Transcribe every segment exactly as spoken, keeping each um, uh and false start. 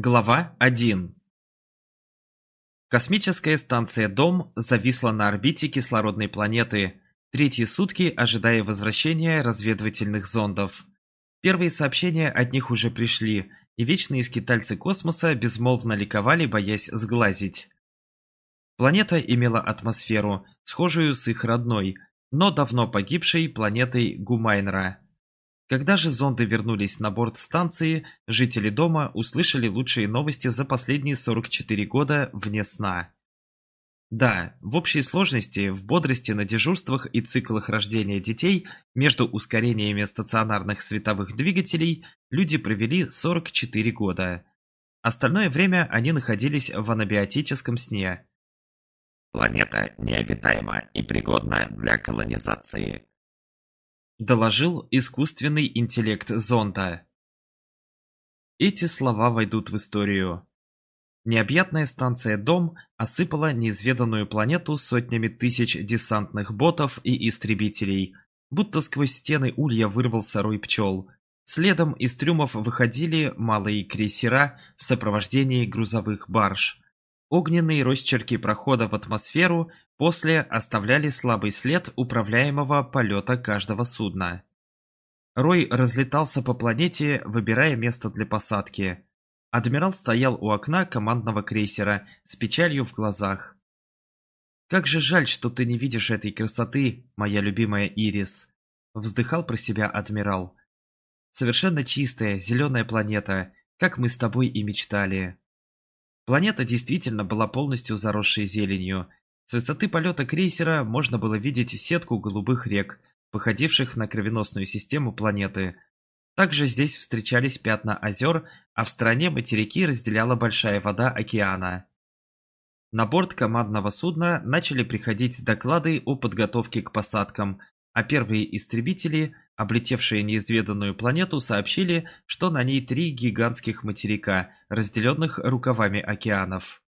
Глава один. Космическая станция «Дом» зависла на орбите кислородной планеты, третьи сутки ожидая возвращения разведывательных зондов. Первые сообщения от них уже пришли, и вечные скитальцы космоса безмолвно ликовали, боясь сглазить. Планета имела атмосферу, схожую с их родной, но давно погибшей планетой Гумайнра. Когда же зонды вернулись на борт станции, жители дома услышали лучшие новости за последние сорок четыре года вне сна. Да, в общей сложности, в бодрости на дежурствах и циклах рождения детей между ускорениями стационарных световых двигателей люди провели сорок четыре года. Остальное время они находились в анабиотическом сне. Планета необитаема и пригодна для колонизации, доложил искусственный интеллект зонда. Эти слова войдут в историю. Необъятная станция «Дом» осыпала неизведанную планету сотнями тысяч десантных ботов и истребителей, будто сквозь стены улья вырвался рой пчел. Следом из трюмов выходили малые крейсера в сопровождении грузовых барж. Огненные росчерки прохода в атмосферу после оставляли слабый след управляемого полета каждого судна. Рой разлетался по планете, выбирая место для посадки. Адмирал стоял у окна командного крейсера с печалью в глазах. «Как же жаль, что ты не видишь этой красоты, моя любимая Ирис!» — вздыхал про себя адмирал. «Совершенно чистая, зеленая планета, как мы с тобой и мечтали». Планета действительно была полностью заросшей зеленью. С высоты полета крейсера можно было видеть сетку голубых рек, походивших на кровеносную систему планеты. Также здесь встречались пятна озер, а в стороне материки разделяла большая вода океана. На борт командного судна начали приходить доклады о подготовке к посадкам, а первые истребители, облетевшие неизведанную планету, сообщили, что на ней три гигантских материка, разделенных рукавами океанов.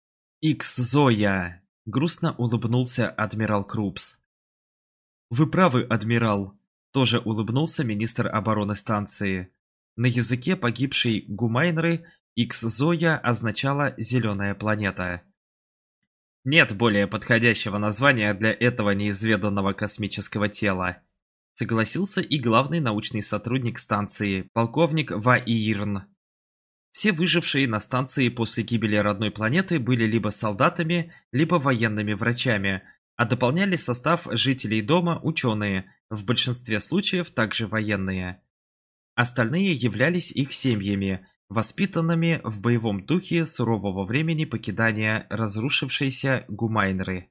«Икс-Зоя!» — грустно улыбнулся адмирал Крупс. «Вы правы, адмирал!» — тоже улыбнулся министр обороны станции. На языке погибшей Гумайнры Икс-Зоя означала «зеленая планета». «Нет более подходящего названия для этого неизведанного космического тела», согласился и главный научный сотрудник станции, полковник Ваиирн. Все выжившие на станции после гибели родной планеты были либо солдатами, либо военными врачами, а дополняли состав жителей дома ученые, в большинстве случаев также военные. Остальные являлись их семьями, воспитанными в боевом духе сурового времени покидания разрушившейся Гумайнры.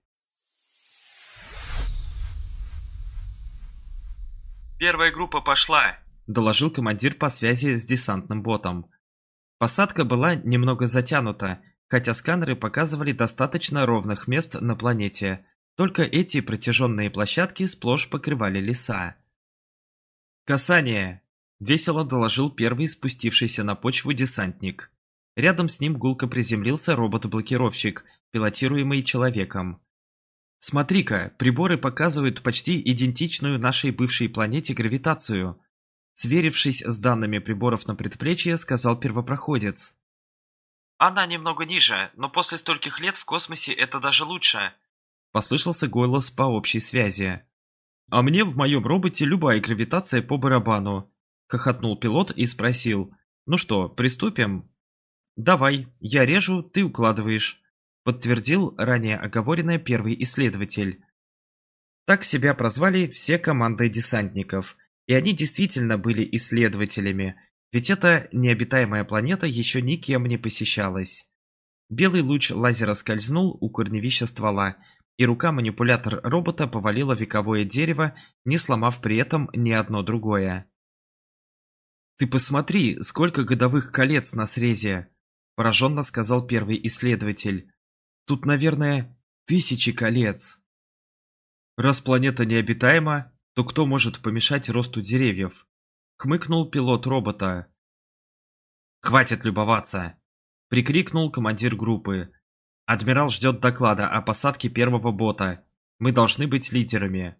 «Первая группа пошла», — доложил командир по связи с десантным ботом. Посадка была немного затянута, хотя сканеры показывали достаточно ровных мест на планете, только эти протяженные площадки сплошь покрывали леса. «Касание!» — весело доложил первый спустившийся на почву десантник. Рядом с ним гулко приземлился робот-блокировщик, пилотируемый человеком. «Смотри-ка, приборы показывают почти идентичную нашей бывшей планете гравитацию», сверившись с данными приборов на предплечье, сказал первопроходец. «Она немного ниже, но после стольких лет в космосе это даже лучше», послышался голос по общей связи. «А мне в моем роботе любая гравитация по барабану», хохотнул пилот и спросил. «Ну что, приступим?» «Давай, я режу, ты укладываешь», подтвердил ранее оговоренный первый исследователь. Так себя прозвали все команды десантников, и они действительно были исследователями, ведь эта необитаемая планета еще никем не посещалась. Белый луч лазера скользнул у корневища ствола, и рука-манипулятор робота повалила вековое дерево, не сломав при этом ни одно другое. «Ты посмотри, сколько годовых колец на срезе!» – пораженно сказал первый исследователь. «Тут, наверное, тысячи колец!» «Раз планета необитаема, то кто может помешать росту деревьев?» – хмыкнул пилот робота. «Хватит любоваться!» – прикрикнул командир группы. «Адмирал ждет доклада о посадке первого бота. Мы должны быть лидерами».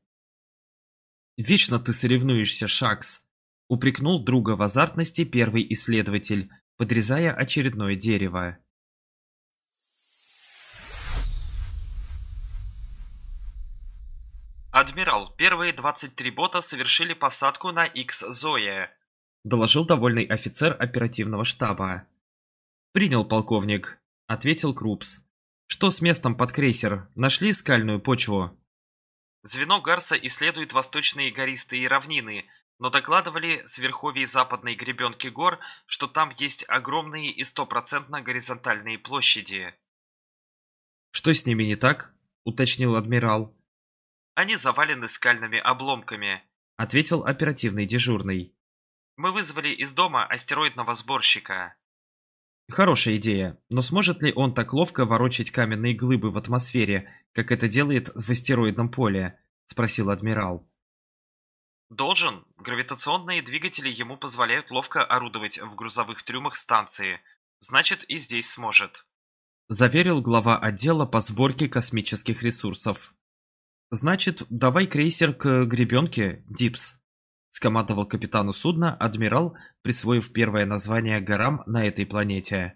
«Вечно ты соревнуешься, Шакс!» — упрекнул друга в азартности первый исследователь, подрезая очередное дерево. «Адмирал, первые двадцать три бота совершили посадку на Икс-Зоя», — доложил довольный офицер оперативного штаба. «Принял, полковник», — ответил Крупс. «Что с местом под крейсер? Нашли скальную почву?» «Звено Гарса исследует восточные гористые равнины, но докладывали с верховий западной гребенки гор, что там есть огромные и стопроцентно горизонтальные площади». «Что с ними не так?» — уточнил адмирал. «Они завалены скальными обломками», — ответил оперативный дежурный. «Мы вызвали из дома астероидного сборщика». «Хорошая идея, но сможет ли он так ловко ворочать каменные глыбы в атмосфере, как это делает в астероидном поле?» — спросил адмирал. «Должен. Гравитационные двигатели ему позволяют ловко орудовать в грузовых трюмах станции. Значит, и здесь сможет», — заверил глава отдела по сборке космических ресурсов. «Значит, давай крейсер к гребенке, Дипс», — скомандовал капитану судна адмирал, присвоив первое название горам на этой планете.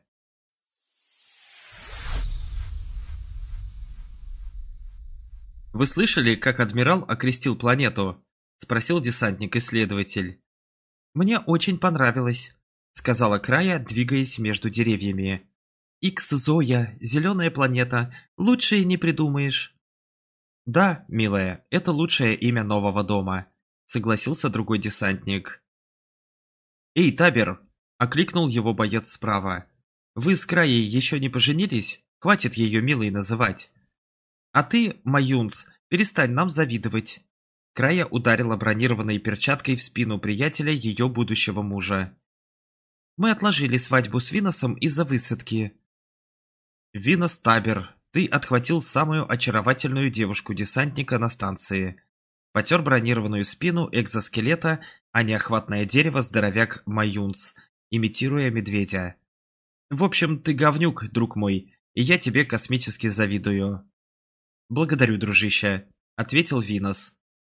«Вы слышали, как адмирал окрестил планету?» — спросил десантник-исследователь. «Мне очень понравилось», — сказала Края, двигаясь между деревьями. «Икс-Зоя, зеленая планета, лучше и не придумаешь». «Да, милая, это лучшее имя нового дома», — согласился другой десантник. «Эй, Табер!» — окликнул его боец справа. «Вы с Краей еще не поженились? Хватит ее милой называть». «А ты, Маюнс, перестань нам завидовать». Края ударила бронированной перчаткой в спину приятеля ее будущего мужа. «Мы отложили свадьбу с Виносом из-за высадки». «Винос Табер, ты отхватил самую очаровательную девушку-десантника на станции». Потер бронированную спину экзоскелета, а неохватное дерево здоровяк Маюнс, имитируя медведя. «В общем, ты говнюк, друг мой, и я тебе космически завидую». «Благодарю, дружище», — ответил Винос.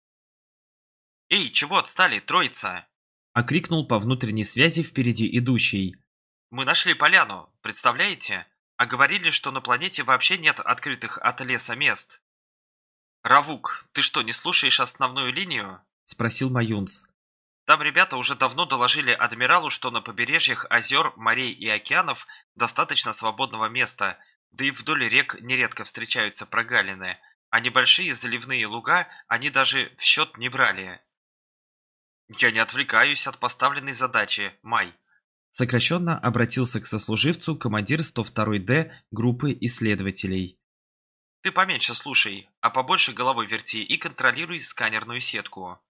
«Эй, чего отстали, троица?» — окрикнул по внутренней связи впереди идущий. «Мы нашли поляну, представляете? А говорили, что на планете вообще нет открытых от леса мест». «Равук, ты что, не слушаешь основную линию?» — спросил Маюнс. «Там ребята уже давно доложили адмиралу, что на побережьях озер, морей и океанов достаточно свободного места, да и вдоль рек нередко встречаются прогалины, а небольшие заливные луга они даже в счет не брали». «Я не отвлекаюсь от поставленной задачи, Май», — сокращенно обратился к сослуживцу командир сто второй Д группы исследователей. «Ты поменьше слушай, а побольше головой верти и контролируй сканерную сетку».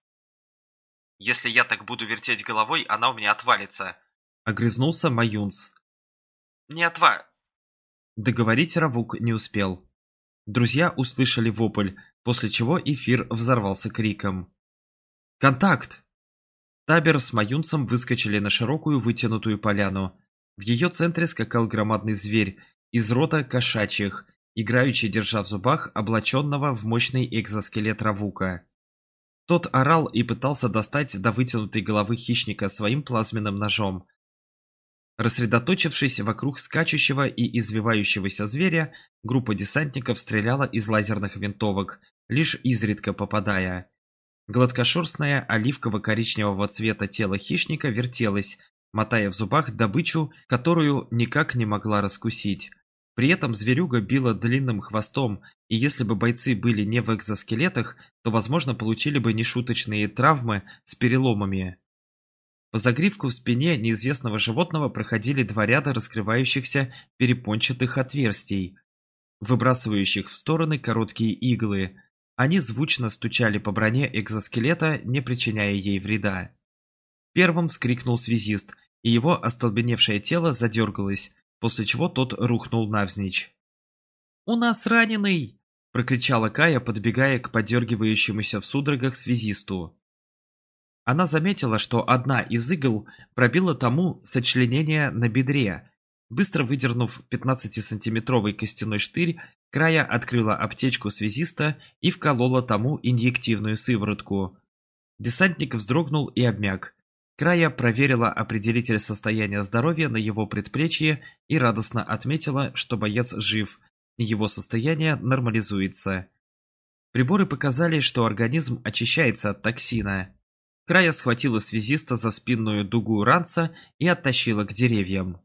«Если я так буду вертеть головой, она у меня отвалится», — огрызнулся Маюнс. «Не отва...» Договорить Равук не успел. Друзья услышали вопль, после чего эфир взорвался криком. «Контакт!» Табер с Маюнсом выскочили на широкую вытянутую поляну. В ее центре скакал громадный зверь из рода кошачьих, играючи держа в зубах облаченного в мощный экзоскелет Равука. Тот орал и пытался достать до вытянутой головы хищника своим плазменным ножом. Рассредоточившись вокруг скачущего и извивающегося зверя, группа десантников стреляла из лазерных винтовок, лишь изредка попадая. Гладкошерстное оливково-коричневого цвета тело хищника вертелось, мотая в зубах добычу, которую никак не могла раскусить. При этом зверюга била длинным хвостом, и если бы бойцы были не в экзоскелетах, то, возможно, получили бы нешуточные травмы с переломами. По загривку в спине неизвестного животного проходили два ряда раскрывающихся перепончатых отверстий, выбрасывающих в стороны короткие иглы. Они звучно стучали по броне экзоскелета, не причиняя ей вреда. Первым вскрикнул связист, и его остолбеневшее тело задергалось, после чего тот рухнул навзничь. «У нас раненый!» — прокричала Кая, подбегая к подергивающемуся в судорогах связисту. Она заметила, что одна из игл пробила тому сочленение на бедре. Быстро выдернув пятнадцатисантиметровый костяной штырь, Края открыла аптечку связиста и вколола тому инъективную сыворотку. Десантник вздрогнул и обмяк. Края проверила определитель состояния здоровья на его предплечье и радостно отметила, что боец жив, и его состояние нормализуется. Приборы показали, что организм очищается от токсина. Края схватила связиста за спинную дугу ранца и оттащила к деревьям.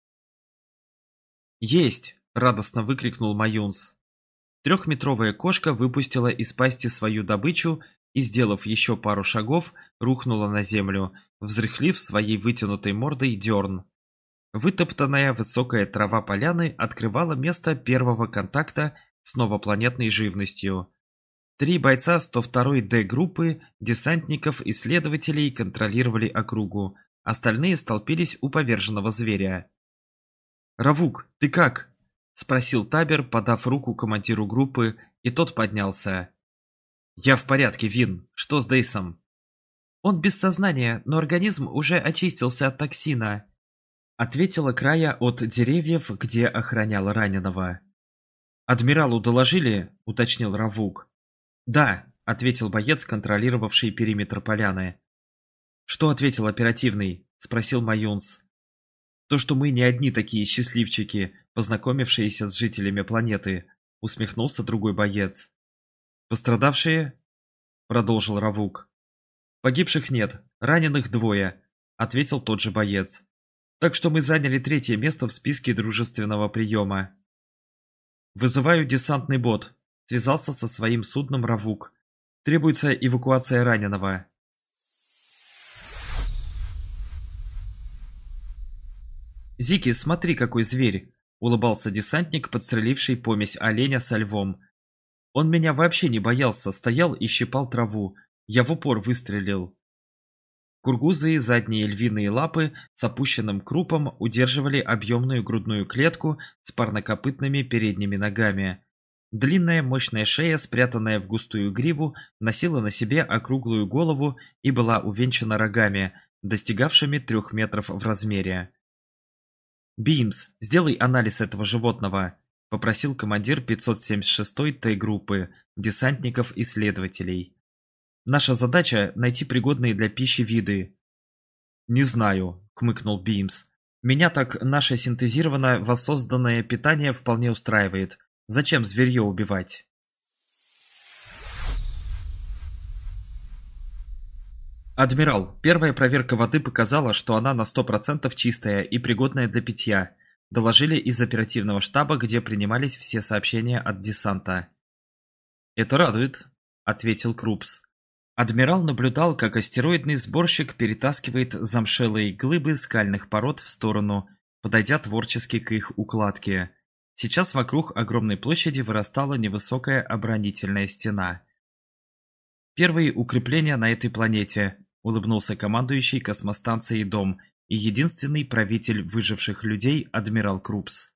«Есть!» – радостно выкрикнул Маюнс. Трехметровая кошка выпустила из пасти свою добычу и, сделав еще пару шагов, рухнула на землю, взрыхлив своей вытянутой мордой дерн. Вытоптанная высокая трава поляны открывала место первого контакта с новопланетной живностью. Три бойца сто второй Д-группы десантников-исследователей контролировали округу, остальные столпились у поверженного зверя. «Равук, ты как?» – спросил Табер, подав руку командиру группы, и тот поднялся. «Я в порядке, Вин. Что с Дейсом?» «Он без сознания, но организм уже очистился от токсина», – ответила Края от деревьев, где охраняла раненого. «Адмиралу доложили?» – уточнил Равук. «Да», – ответил боец, контролировавший периметр поляны. «Что ответил оперативный?» – спросил Маюнс. «То, что мы не одни такие счастливчики, познакомившиеся с жителями планеты», – усмехнулся другой боец. «Пострадавшие?» – продолжил Равук. «Погибших нет, раненых двое», – ответил тот же боец. «Так что мы заняли третье место в списке дружественного приема». «Вызываю десантный бот», – связался со своим судном Равук. «Требуется эвакуация раненого». «Зики, смотри, какой зверь!» – улыбался десантник, подстреливший помесь оленя со львом. «Он меня вообще не боялся, стоял и щипал траву. Я в упор выстрелил». Кургузые задние львиные лапы с опущенным крупом удерживали объемную грудную клетку с парнокопытными передними ногами. Длинная мощная шея, спрятанная в густую гриву, носила на себе округлую голову и была увенчана рогами, достигавшими трех метров в размере. «Бимс, сделай анализ этого животного», – попросил командир пятьсот семьдесят шестой Т-группы десантников-исследователей. «Наша задача – найти пригодные для пищи виды». «Не знаю», – хмыкнул Бимс. «Меня так наше синтезированное воссозданное питание вполне устраивает. Зачем зверье убивать?» «Адмирал, первая проверка воды показала, что она на сто процентов чистая и пригодная для питья», доложили из оперативного штаба, где принимались все сообщения от десанта. «Это радует», — ответил Крупс. Адмирал наблюдал, как астероидный сборщик перетаскивает замшелые глыбы скальных пород в сторону, подойдя творчески к их укладке. Сейчас вокруг огромной площади вырастала невысокая оборонительная стена. «Первые укрепления на этой планете», — улыбнулся командующий космостанцией Дом и единственный правитель выживших людей адмирал Крупс.